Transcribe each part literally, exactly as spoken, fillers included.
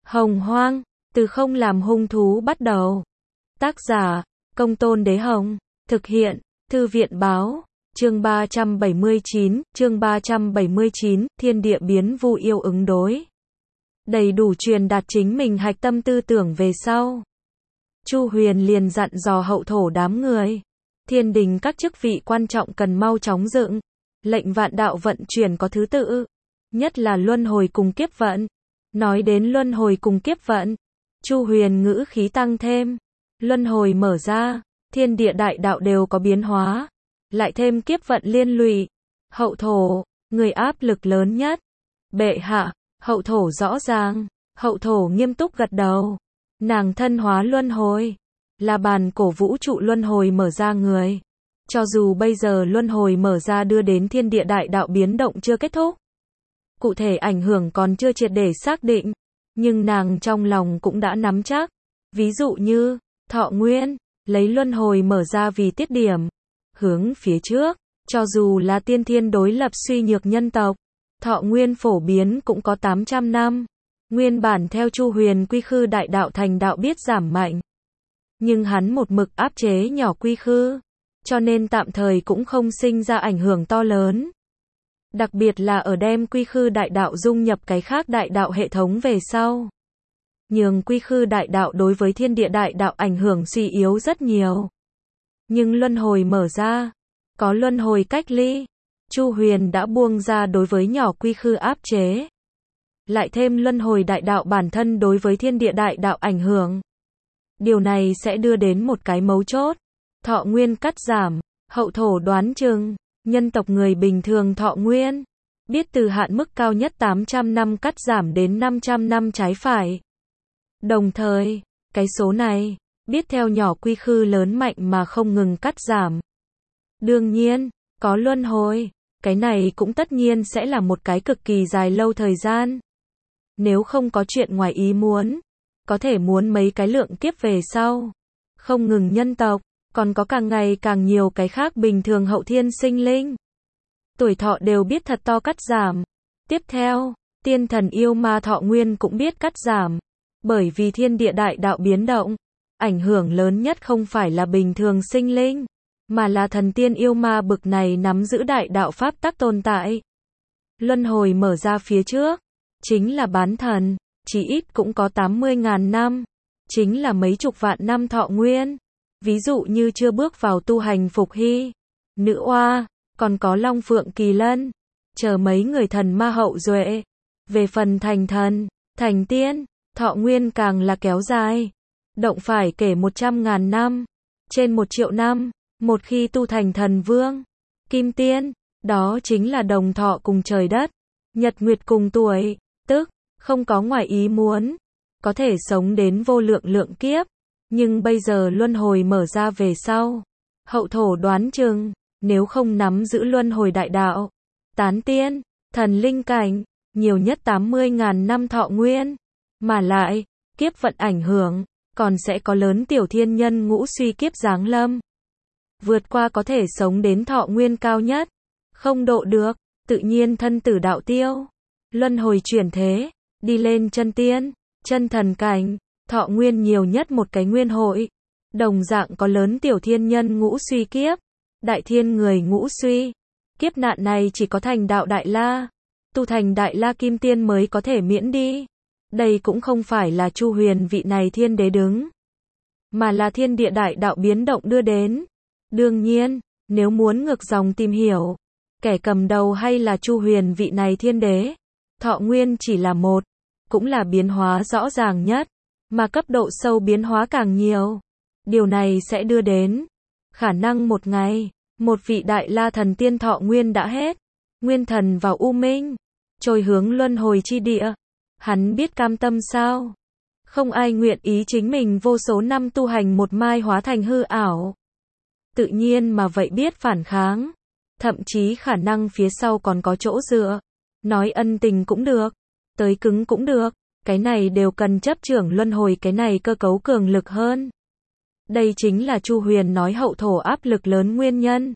Hồng Hoang, từ không làm hung thú bắt đầu. Tác giả, Công Tôn Đế Hồng. Thực hiện, Thư viện Báo. Chương ba trăm bảy mươi chín, chương ba trăm bảy mươi chín, thiên địa biến vu yêu ứng đối. Đầy đủ truyền đạt chính mình hạch tâm tư tưởng về sau. Chu Huyền liền dặn dò hậu thổ đám người. Thiên đình các chức vị quan trọng cần mau chóng dựng. Lệnh vạn đạo vận chuyển có thứ tự. Nhất là luân hồi cùng kiếp vận. Nói đến luân hồi cùng kiếp vận, Chu Huyền ngữ khí tăng thêm. Luân hồi mở ra, thiên địa đại đạo đều có biến hóa. Lại thêm kiếp vận liên lụy. Hậu thổ, người áp lực lớn nhất. Bệ hạ, hậu thổ rõ ràng. Hậu thổ nghiêm túc gật đầu. Nàng thân hóa luân hồi. Là bàn cổ vũ trụ luân hồi mở ra người. Cho dù bây giờ luân hồi mở ra đưa đến thiên địa đại đạo biến động chưa kết thúc. Cụ thể ảnh hưởng còn chưa triệt để xác định. Nhưng nàng trong lòng cũng đã nắm chắc. Ví dụ như, Thọ Nguyên, lấy luân hồi mở ra vì tiết điểm. Hướng phía trước, cho dù là tiên thiên đối lập suy nhược nhân tộc. Thọ Nguyên phổ biến cũng có tám trăm năm. Nguyên bản theo Chu Huyền quy khư đại đạo thành đạo biết giảm mạnh. Nhưng hắn một mực áp chế nhỏ quy khư. Cho nên tạm thời cũng không sinh ra ảnh hưởng to lớn. Đặc biệt là ở đem quy khư đại đạo dung nhập cái khác đại đạo hệ thống về sau. Nhường quy khư đại đạo đối với thiên địa đại đạo ảnh hưởng suy yếu rất nhiều. Nhưng luân hồi mở ra. Có luân hồi cách ly. Chu Huyền đã buông ra đối với nhỏ quy khư áp chế. Lại thêm luân hồi đại đạo bản thân đối với thiên địa đại đạo ảnh hưởng. Điều này sẽ đưa đến một cái mấu chốt. Thọ nguyên cắt giảm. Hậu thổ đoán chừng. Nhân tộc người bình thường thọ nguyên. Biết từ hạn mức cao nhất tám trăm năm cắt giảm đến năm trăm năm trái phải. Đồng thời, cái số này, biết theo nhỏ quy khư lớn mạnh mà không ngừng cắt giảm. Đương nhiên, có luân hồi. Cái này cũng tất nhiên sẽ là một cái cực kỳ dài lâu thời gian. Nếu không có chuyện ngoài ý muốn, có thể muốn mấy cái lượng kiếp về sau. Không ngừng nhân tộc, còn có càng ngày càng nhiều cái khác bình thường hậu thiên sinh linh. Tuổi thọ đều biết thật to cắt giảm. Tiếp theo, tiên thần yêu ma thọ nguyên cũng biết cắt giảm. Bởi vì thiên địa đại đạo biến động, ảnh hưởng lớn nhất không phải là bình thường sinh linh, mà là thần tiên yêu ma bực này nắm giữ đại đạo pháp tắc tồn tại. Luân hồi mở ra phía trước, chính là bán thần, chỉ ít cũng có tám mươi ngàn năm, chính là mấy chục vạn năm thọ nguyên. Ví dụ như chưa bước vào tu hành Phục Hy, Nữ Oa, còn có Long Phượng Kỳ Lân, chờ mấy người thần ma hậu duệ. Về phần thành thần, thành tiên, thọ nguyên càng là kéo dài. Động phải kể một trăm ngàn năm, trên một triệu năm, một khi tu thành thần vương, kim tiên, đó chính là đồng thọ cùng trời đất, nhật nguyệt cùng tuổi, tức, không có ngoài ý muốn, có thể sống đến vô lượng lượng kiếp. Nhưng bây giờ luân hồi mở ra về sau. Hậu thổ đoán chừng, nếu không nắm giữ luân hồi đại đạo, tán tiên, thần linh cảnh, nhiều nhất tám mươi ngàn năm thọ nguyên. Mà lại, kiếp vận ảnh hưởng, còn sẽ có lớn tiểu thiên nhân ngũ suy kiếp giáng lâm. Vượt qua có thể sống đến thọ nguyên cao nhất. Không độ được, tự nhiên thân tử đạo tiêu. Luân hồi chuyển thế, đi lên chân tiên, chân thần cảnh. Thọ nguyên nhiều nhất một cái nguyên hội. Đồng dạng có lớn tiểu thiên nhân ngũ suy kiếp. Đại thiên người ngũ suy. Kiếp nạn này chỉ có thành đạo đại la. Tu thành đại la kim tiên mới có thể miễn đi. Đây cũng không phải là Chu Huyền vị này thiên đế đứng. Mà là thiên địa đại đạo biến động đưa đến. Đương nhiên, nếu muốn ngược dòng tìm hiểu. Kẻ cầm đầu hay là Chu Huyền vị này thiên đế. Thọ nguyên chỉ là một. Cũng là biến hóa rõ ràng nhất. Mà cấp độ sâu biến hóa càng nhiều. Điều này sẽ đưa đến khả năng một ngày, một vị đại la thần tiên thọ nguyên đã hết. Nguyên thần vào u minh, trôi hướng luân hồi chi địa. Hắn biết cam tâm sao? Không ai nguyện ý chính mình vô số năm tu hành một mai hóa thành hư ảo. Tự nhiên mà vậy biết phản kháng. Thậm chí khả năng phía sau còn có chỗ dựa. Nói ân tình cũng được. Tới cứng cũng được. Cái này đều cần chấp trưởng luân hồi, cái này cơ cấu cường lực hơn. Đây chính là Chu Huyền nói hậu thổ áp lực lớn nguyên nhân.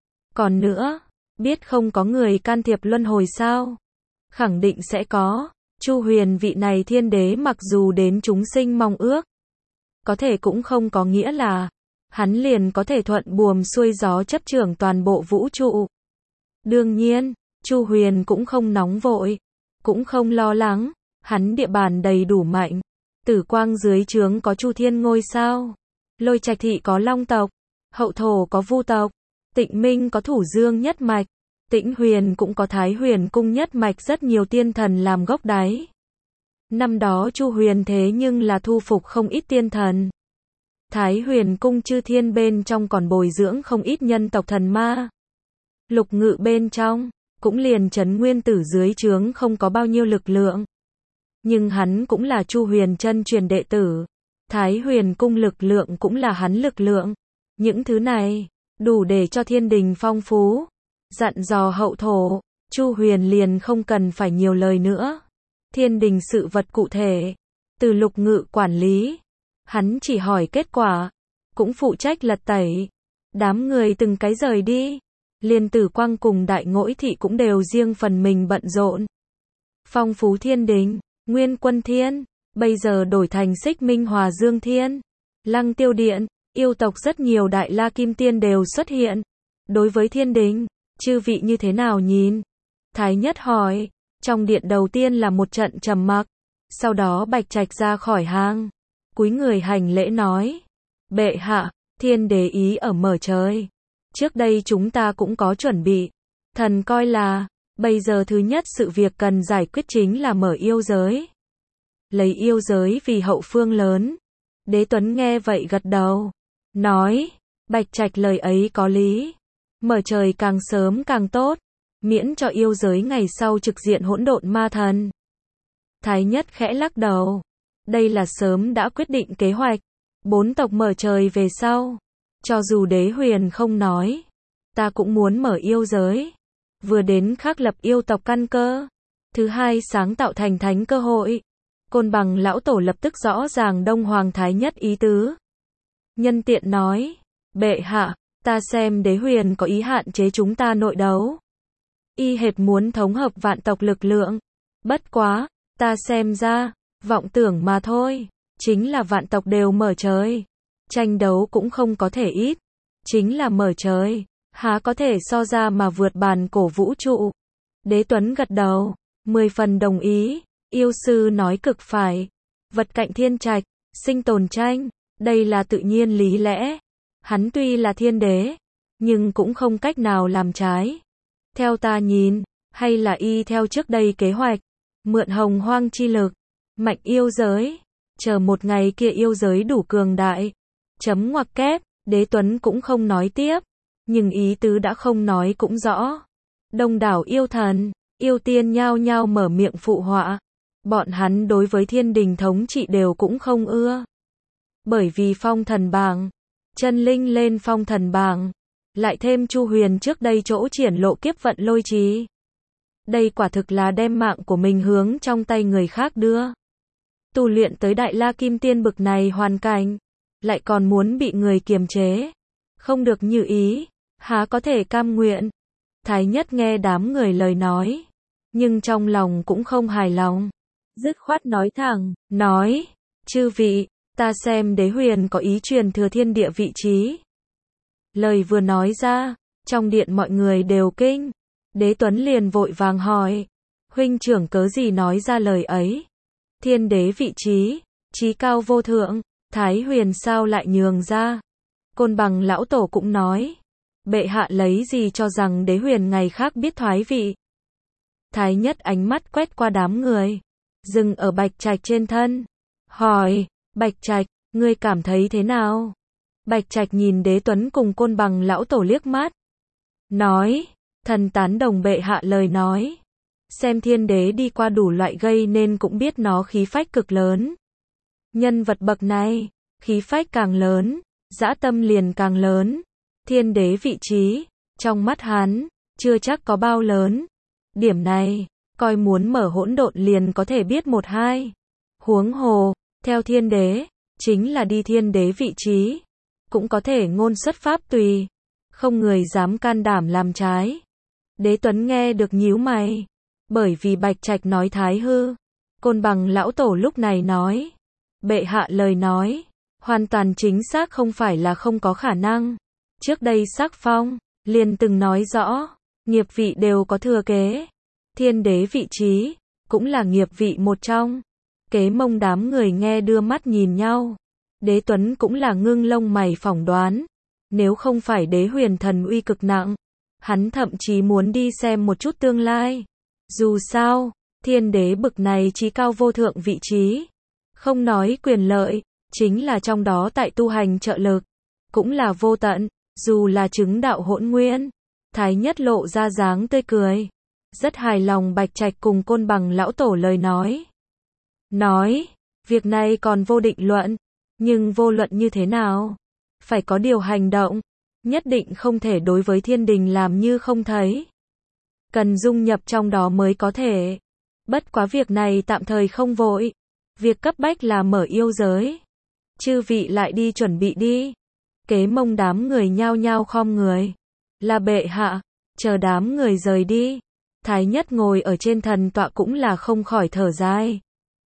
Còn nữa, biết không có người can thiệp luân hồi sao? Khẳng định sẽ có. Chu Huyền vị này thiên đế mặc dù đến chúng sinh mong ước, có thể cũng không có nghĩa là hắn liền có thể thuận buồm xuôi gió chấp trưởng toàn bộ vũ trụ. Đương nhiên, Chu Huyền cũng không nóng vội, cũng không lo lắng, hắn địa bàn đầy đủ mạnh. Tử Quang dưới trướng có Chu Thiên ngôi sao, Lôi Trạch thị có Long tộc, Hậu Thổ có Vu tộc, Tịnh Minh có Thủ Dương nhất mạch, Tĩnh Huyền cũng có Thái Huyền cung nhất mạch, rất nhiều tiên thần làm gốc đáy. Năm đó Chu Huyền thế nhưng là thu phục không ít tiên thần. Thái Huyền cung chư thiên bên trong còn bồi dưỡng không ít nhân tộc thần ma. Lục Ngự bên trong, cũng liền Trấn Nguyên Tử dưới trướng không có bao nhiêu lực lượng. Nhưng hắn cũng là Chu Huyền chân truyền đệ tử. Thái Huyền cung lực lượng cũng là hắn lực lượng. Những thứ này, đủ để cho thiên đình phong phú. Dặn dò Hậu Thổ, Chu Huyền liền không cần phải nhiều lời nữa. Thiên đình sự vật cụ thể, từ Lục Ngự quản lý. Hắn chỉ hỏi kết quả, cũng phụ trách lật tẩy. Đám người từng cái rời đi. Liên Tử Quang cùng Đại Ngỗi thị cũng đều riêng phần mình bận rộn. Phong phú thiên đình, Nguyên Quân Thiên, bây giờ đổi thành Xích Minh Hòa Dương Thiên. Lăng Tiêu Điện, yêu tộc rất nhiều Đại La Kim Tiên đều xuất hiện. Đối với thiên đình, chư vị như thế nào nhìn? Thái Nhất hỏi. Trong điện đầu tiên là một trận trầm mặc. Sau đó Bạch Trạch ra khỏi hang, cúi người hành lễ nói. Bệ hạ, thiên đế ý ở mở trời. Trước đây chúng ta cũng có chuẩn bị. Thần coi là, bây giờ thứ nhất sự việc cần giải quyết chính là mở yêu giới. Lấy yêu giới vì hậu phương lớn. Đế Tuấn nghe vậy gật đầu. Nói, Bạch Trạch lời ấy có lý. Mở trời càng sớm càng tốt. Miễn cho yêu giới ngày sau trực diện hỗn độn ma thần. Thái Nhất khẽ lắc đầu. Đây là sớm đã quyết định kế hoạch. Bốn tộc mở trời về sau. Cho dù Đế Huyền không nói, ta cũng muốn mở yêu giới. Vừa đến khắc lập yêu tộc căn cơ. Thứ hai sáng tạo thành thánh cơ hội. Côn Bằng lão tổ lập tức rõ ràng Đông Hoàng Thái Nhất ý tứ. Nhân tiện nói, bệ hạ, ta xem Đế Huyền có ý hạn chế chúng ta nội đấu. Y hệt muốn thống hợp vạn tộc lực lượng. Bất quá, ta xem ra, vọng tưởng mà thôi. Chính là vạn tộc đều mở trời. Tranh đấu cũng không có thể ít. Chính là mở trời. Há có thể so ra mà vượt bàn cổ vũ trụ. Đế Tuấn gật đầu. Mười phần đồng ý. Yêu sư nói cực phải. Vật cạnh thiên trạch. Sinh tồn tranh. Đây là tự nhiên lý lẽ. Hắn tuy là thiên đế. Nhưng cũng không cách nào làm trái. Theo ta nhìn, hay là y theo trước đây kế hoạch, mượn hồng hoang chi lực, mạnh yêu giới, chờ một ngày kia yêu giới đủ cường đại. Chấm ngoặc kép, Đế Tuấn cũng không nói tiếp, nhưng ý tứ đã không nói cũng rõ. Đông đảo yêu thần, yêu tiên nhao nhao mở miệng phụ họa. Bọn hắn đối với thiên đình thống trị đều cũng không ưa. Bởi vì phong thần bảng, chân linh lên phong thần bảng. Lại thêm Chu Huyền trước đây chỗ triển lộ kiếp vận lôi trí. Đây quả thực là đem mạng của mình hướng trong tay người khác đưa. Tu luyện tới Đại La Kim Tiên bực này hoàn cảnh, lại còn muốn bị người kiềm chế. Không được như ý, há có thể cam nguyện. Thái Nhất nghe đám người lời nói, nhưng trong lòng cũng không hài lòng. Dứt khoát nói thẳng, nói, chư vị, ta xem Đế Huyền có ý truyền thừa thiên địa vị trí. Lời vừa nói ra, trong điện mọi người đều kinh. Đế Tuấn liền vội vàng hỏi, huynh trưởng cớ gì nói ra lời ấy? Thiên đế vị trí, trí cao vô thượng, Thái Huyền sao lại nhường ra? Côn Bằng lão tổ cũng nói, bệ hạ lấy gì cho rằng Đế Huyền ngày khác biết thoái vị? Thái Nhất ánh mắt quét qua đám người, dừng ở Bạch Trạch trên thân, hỏi, Bạch Trạch, ngươi cảm thấy thế nào? Bạch Trạch nhìn Đế Tuấn cùng Côn Bằng lão tổ liếc mắt, nói, thần tán đồng bệ hạ lời nói. Xem thiên đế đi qua đủ loại gây nên cũng biết nó khí phách cực lớn. Nhân vật bậc này, khí phách càng lớn, dã tâm liền càng lớn. Thiên đế vị trí, trong mắt hắn, chưa chắc có bao lớn. Điểm này, coi muốn mở hỗn độn liền có thể biết một hai. Huống hồ, theo thiên đế, chính là đi thiên đế vị trí. Cũng có thể ngôn xuất pháp tùy. Không người dám can đảm làm trái. Đế Tuấn nghe được nhíu mày. Bởi vì Bạch Trạch nói thái hư. Côn Bằng lão tổ lúc này nói. Bệ hạ lời nói, hoàn toàn chính xác không phải là không có khả năng. Trước đây Sắc Phong, liền từng nói rõ, nghiệp vị đều có thừa kế. Thiên đế vị trí, cũng là nghiệp vị một trong. Kế Mông đám người nghe đưa mắt nhìn nhau. Đế Tuấn cũng là ngưng lông mày phỏng đoán. Nếu không phải đế huyền thần uy cực nặng, hắn thậm chí muốn đi xem một chút tương lai. Dù sao, thiên đế bực này chí cao vô thượng vị trí. Không nói quyền lợi, chính là trong đó tại tu hành trợ lực. Cũng là vô tận, dù là chứng đạo hỗn nguyên. Thái Nhất lộ ra dáng tươi cười. Rất hài lòng Bạch Trạch cùng Côn Bằng lão tổ lời nói. Nói, việc này còn vô định luận. Nhưng vô luận như thế nào? Phải có điều hành động. Nhất định không thể đối với thiên đình làm như không thấy. Cần dung nhập trong đó mới có thể. Bất quá việc này tạm thời không vội. Việc cấp bách là mở yêu giới. Chư vị lại đi chuẩn bị đi. Kế Mông đám người nhao nhao khom người. Là bệ hạ. Chờ đám người rời đi. Thái Nhất ngồi ở trên thần tọa cũng là không khỏi thở dài.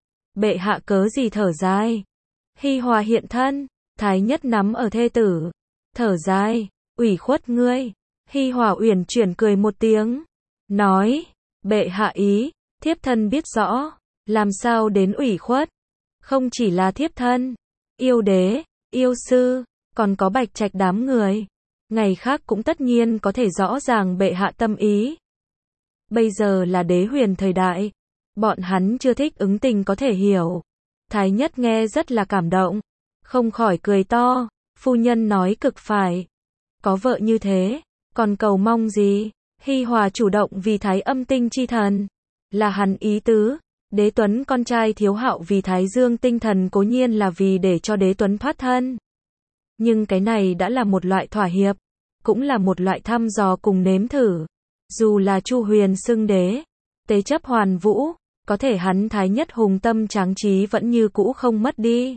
Bệ hạ cớ gì thở dài? Hi Hòa hiện thân. Thái Nhất nắm ở thê tử. Thở dài. Ủy khuất ngươi. Hi Hòa uyển chuyển cười một tiếng. Nói. Bệ hạ ý. Thiếp thân biết rõ. Làm sao đến ủy khuất? Không chỉ là thiếp thân. Yêu đế. Yêu sư. Còn có Bạch Trạch đám người. Ngày khác cũng tất nhiên có thể rõ ràng bệ hạ tâm ý. Bây giờ là đế huyền thời đại. Bọn hắn chưa thích ứng tình có thể hiểu. Thái Nhất nghe rất là cảm động. Không khỏi cười to. Phu nhân nói cực phải. Có vợ như thế. Còn cầu mong gì? Hi Hòa chủ động vì Thái Âm tinh chi thần. Là hắn ý tứ. Đế Tuấn con trai Thiếu Hạo vì Thái Dương tinh thần cố nhiên là vì để cho Đế Tuấn thoát thân. Nhưng cái này đã là một loại thỏa hiệp. Cũng là một loại thăm dò cùng nếm thử. Dù là Chu Huyền xưng đế. Tế chấp hoàn vũ. Có thể hắn Thái Nhất hùng tâm tráng trí vẫn như cũ không mất đi.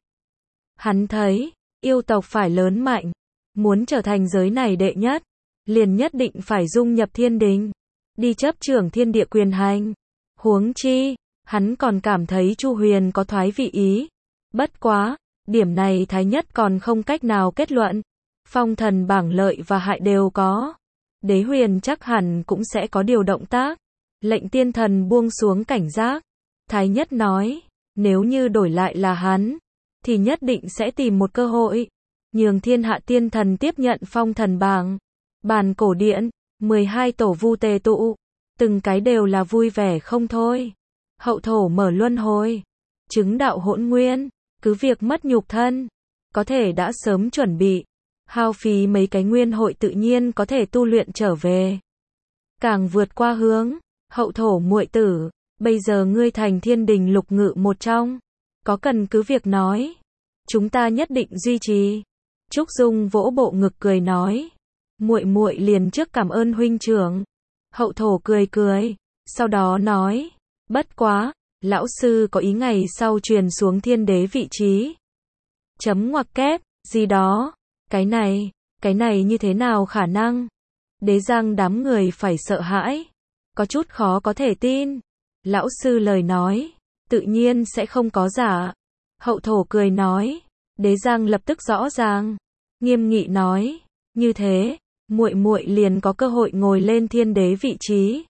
Hắn thấy, yêu tộc phải lớn mạnh. Muốn trở thành giới này đệ nhất. Liền nhất định phải dung nhập thiên đình. Đi chấp trưởng thiên địa quyền hành. Huống chi, hắn còn cảm thấy Chu Huyền có thoái vị ý. Bất quá, điểm này Thái Nhất còn không cách nào kết luận. Phong thần bảng lợi và hại đều có. Đế huyền chắc hẳn cũng sẽ có điều động tác. Lệnh tiên thần buông xuống cảnh giác. Thái Nhất nói, nếu như đổi lại là hắn, thì nhất định sẽ tìm một cơ hội. Nhường thiên hạ tiên thần tiếp nhận phong thần bảng. Bàn cổ điện, mười hai tổ vu tề tụ. Từng cái đều là vui vẻ không thôi. Hậu thổ mở luân hồi. Chứng đạo hỗn nguyên. Cứ việc mất nhục thân. Có thể đã sớm chuẩn bị. Hao phí mấy cái nguyên hội tự nhiên có thể tu luyện trở về. Càng vượt qua hướng. Hậu thổ muội tử. Bây giờ ngươi thành thiên đình lục ngự một trong. Có cần cứ việc nói. Chúng ta nhất định duy trì. Trúc Dung vỗ bộ ngực cười nói. Muội muội liền trước cảm ơn huynh trưởng. Hậu thổ cười cười. Sau đó nói. Bất quá. Lão sư có ý ngày sau truyền xuống thiên đế vị trí. Chấm ngoặc kép. Gì đó. Cái này. Cái này như thế nào khả năng? Đế Giang đám người phải sợ hãi. Có chút khó có thể tin. Lão sư lời nói. Tự nhiên sẽ không có giả. Hậu thổ cười nói. Đế Giang lập tức rõ ràng. Nghiêm nghị nói. Như thế. Muội muội liền có cơ hội ngồi lên thiên đế vị trí.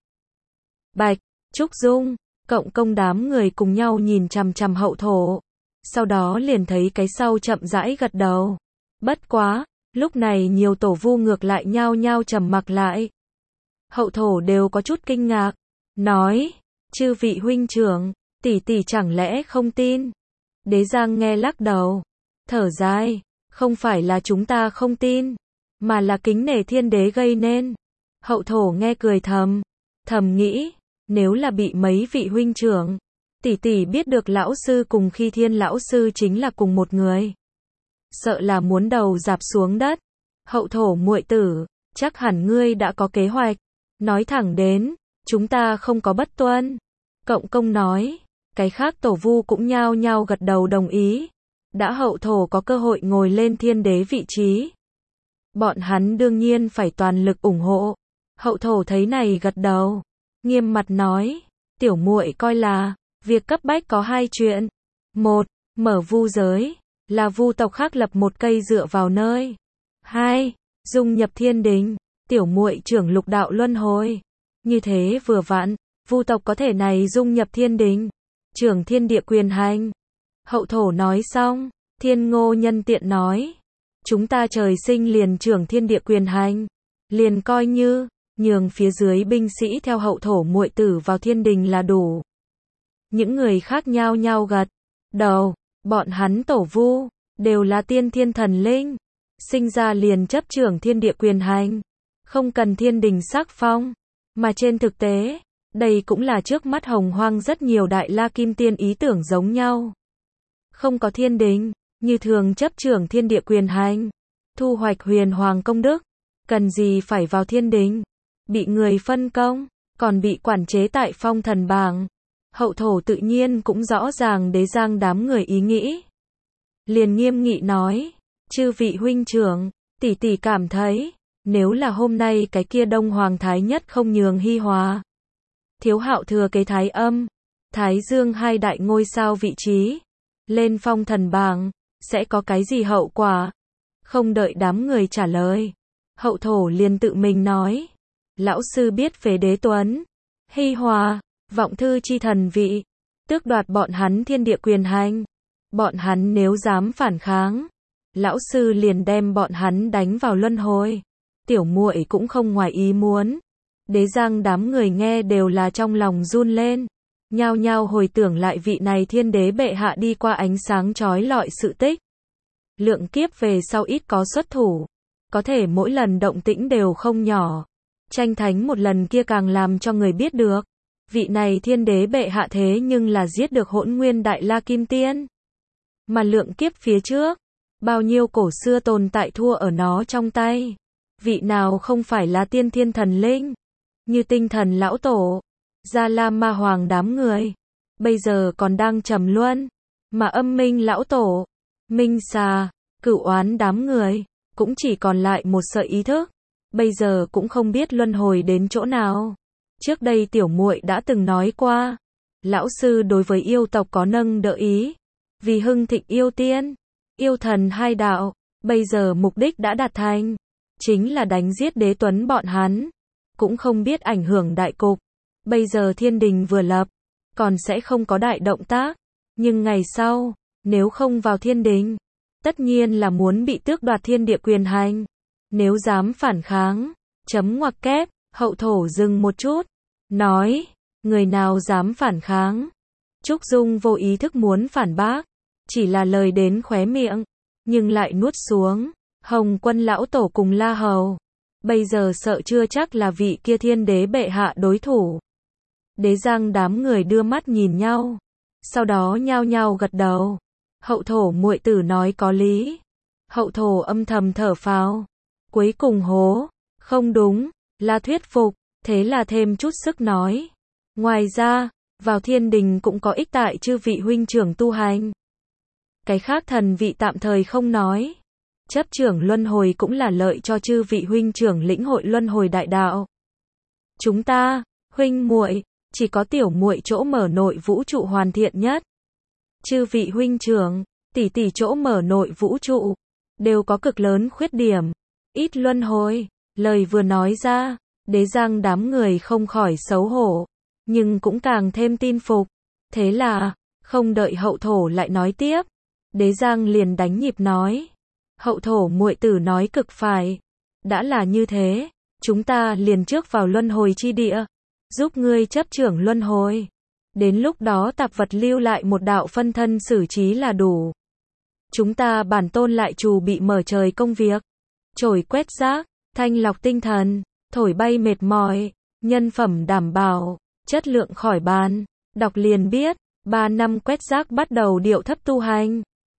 Bạch, Trúc Dung, Cộng Công đám người cùng nhau nhìn chằm chằm hậu thổ. Sau đó liền thấy cái sau chậm rãi gật đầu. Bất quá, lúc này nhiều tổ vu ngược lại nhao nhao trầm mặc lại. Hậu thổ đều có chút kinh ngạc. Nói, chư vị huynh trưởng, tỷ tỷ chẳng lẽ không tin? Đế Giang nghe lắc đầu. Thở dài, không phải là chúng ta không tin. Mà là kính nể thiên đế gây nên. Hậu thổ nghe cười thầm. Thầm nghĩ, nếu là bị mấy vị huynh trưởng, tỷ tỷ biết được lão sư cùng khi thiên lão sư chính là cùng một người. Sợ là muốn đầu dạp xuống đất. Hậu thổ muội tử, chắc hẳn ngươi đã có kế hoạch. Nói thẳng đến, chúng ta không có bất tuân. Cộng Công nói, cái khác tổ vu cũng nhao nhao gật đầu đồng ý. Đã hậu thổ có cơ hội ngồi lên thiên đế vị trí. Bọn hắn đương nhiên phải toàn lực ủng hộ. Hậu thổ thấy này gật đầu. Nghiêm mặt nói, tiểu muội coi là, Việc cấp bách có hai chuyện. Một, mở vu giới, là vu tộc khác lập một cây dựa vào nơi. Hai, dung nhập thiên đình, tiểu muội trưởng lục đạo luân hồi. Như thế vừa vặn, vu tộc có thể này dung nhập thiên đình, trưởng thiên địa quyền hành. Hậu thổ nói xong, Thiên Ngô nhân tiện nói, chúng ta trời sinh liền trưởng thiên địa quyền hành, liền coi như nhường phía dưới binh sĩ theo hậu thổ muội tử vào thiên đình là đủ. Những người khác nhao nhao gật đầu, bọn hắn tổ vu đều là tiên thiên thần linh, sinh ra liền chấp trưởng thiên địa quyền hành, không cần thiên đình sắc phong, mà trên thực tế, đây cũng là trước mắt Hồng Hoang rất nhiều đại la kim tiên ý tưởng giống nhau. Không có thiên đình, như thường chấp trưởng thiên địa quyền hành, thu hoạch huyền hoàng công đức, cần gì phải vào thiên đình, bị người phân công, còn bị quản chế tại phong thần bảng. Hậu thổ tự nhiên cũng rõ ràng đế giang đám người ý nghĩ. Liền nghiêm nghị nói, chư vị huynh trưởng, tỷ tỷ cảm thấy, nếu là hôm nay cái kia Đông Hoàng Thái Nhất không nhường Hi Hòa, Thiếu Hạo thừa kế Thái Âm, Thái Dương hai đại ngôi sao vị trí, lên phong thần bảng, sẽ có cái gì hậu quả? Không đợi đám người trả lời, hậu thổ liền tự mình nói, lão sư biết về đế tuấn, Hi Hòa, vọng thư chi thần vị, tước đoạt bọn hắn thiên địa quyền hành. Bọn hắn nếu dám phản kháng, lão sư liền đem bọn hắn đánh vào luân hồi. Tiểu muội cũng không ngoài ý muốn. Đế giang đám người nghe đều là trong lòng run lên, nhao nhao hồi tưởng lại vị này thiên đế bệ hạ đi qua ánh sáng chói lọi sự tích. Lượng kiếp về sau ít có xuất thủ, có thể mỗi lần động tĩnh đều không nhỏ. Tranh thánh một lần kia càng làm cho người biết được, vị này thiên đế bệ hạ thế nhưng là giết được hỗn nguyên đại la kim tiên. Mà lượng kiếp phía trước, bao nhiêu cổ xưa tồn tại thua ở nó trong tay. Vị nào không phải là tiên thiên thần linh, như tinh thần lão tổ, Gia La Ma Hoàng đám người, bây giờ còn đang trầm luân, mà âm minh lão tổ, Minh Xà, Cửu Oán đám người, cũng chỉ còn lại một sợi ý thức, bây giờ cũng không biết luân hồi đến chỗ nào. Trước đây tiểu muội đã từng nói qua, lão sư đối với yêu tộc có nâng đỡ ý, vì hưng thịnh yêu tiên, yêu thần hai đạo, bây giờ mục đích đã đạt thành, chính là đánh giết đế tuấn bọn hắn, cũng không biết ảnh hưởng đại cục. Bây giờ thiên đình vừa lập, còn sẽ không có đại động tác, nhưng ngày sau, nếu không vào thiên đình, tất nhiên là muốn bị tước đoạt thiên địa quyền hành. Nếu dám phản kháng, chấm ngoặc kép, hậu thổ dừng một chút, nói, người nào dám phản kháng. Trúc Dung vô ý thức muốn phản bác, chỉ là lời đến khóe miệng, nhưng lại nuốt xuống. Hồng Quân lão tổ cùng La Hầu, bây giờ sợ chưa chắc là vị kia thiên đế bệ hạ đối thủ. Đế giang đám người đưa mắt nhìn nhau, sau đó nhao nhao gật đầu. Hậu thổ muội tử nói có lý. Hậu thổ âm thầm thở phào, cuối cùng hố, không đúng, là thuyết phục, thế là thêm chút sức nói. Ngoài ra, vào thiên đình cũng có ích tại chư vị huynh trưởng tu hành. Cái khác thần vị tạm thời không nói. Chấp trưởng luân hồi cũng là lợi cho chư vị huynh trưởng lĩnh hội luân hồi đại đạo. Chúng ta, huynh muội, chỉ có tiểu muội chỗ mở nội vũ trụ hoàn thiện nhất. Chư vị huynh trưởng, tỷ tỷ chỗ mở nội vũ trụ, đều có cực lớn khuyết điểm, ít luân hồi. Lời vừa nói ra, đế giang đám người không khỏi xấu hổ, nhưng cũng càng thêm tin phục. Thế là, không đợi hậu thổ lại nói tiếp, đế giang liền đánh nhịp nói. Hậu thổ muội tử nói cực phải. Đã là như thế, chúng ta liền trước vào luân hồi chi địa, giúp ngươi chấp trưởng luân hồi. Đến lúc đó tạp vật lưu lại một đạo phân thân xử trí là đủ. Chúng ta bản tôn lại trù bị mở trời công việc, trồi quét rác, thanh lọc tinh thần, thổi bay mệt mỏi, nhân phẩm đảm bảo, chất lượng khỏi bàn. Đọc liền biết, ba năm quét rác bắt đầu điệu thấp tu hành.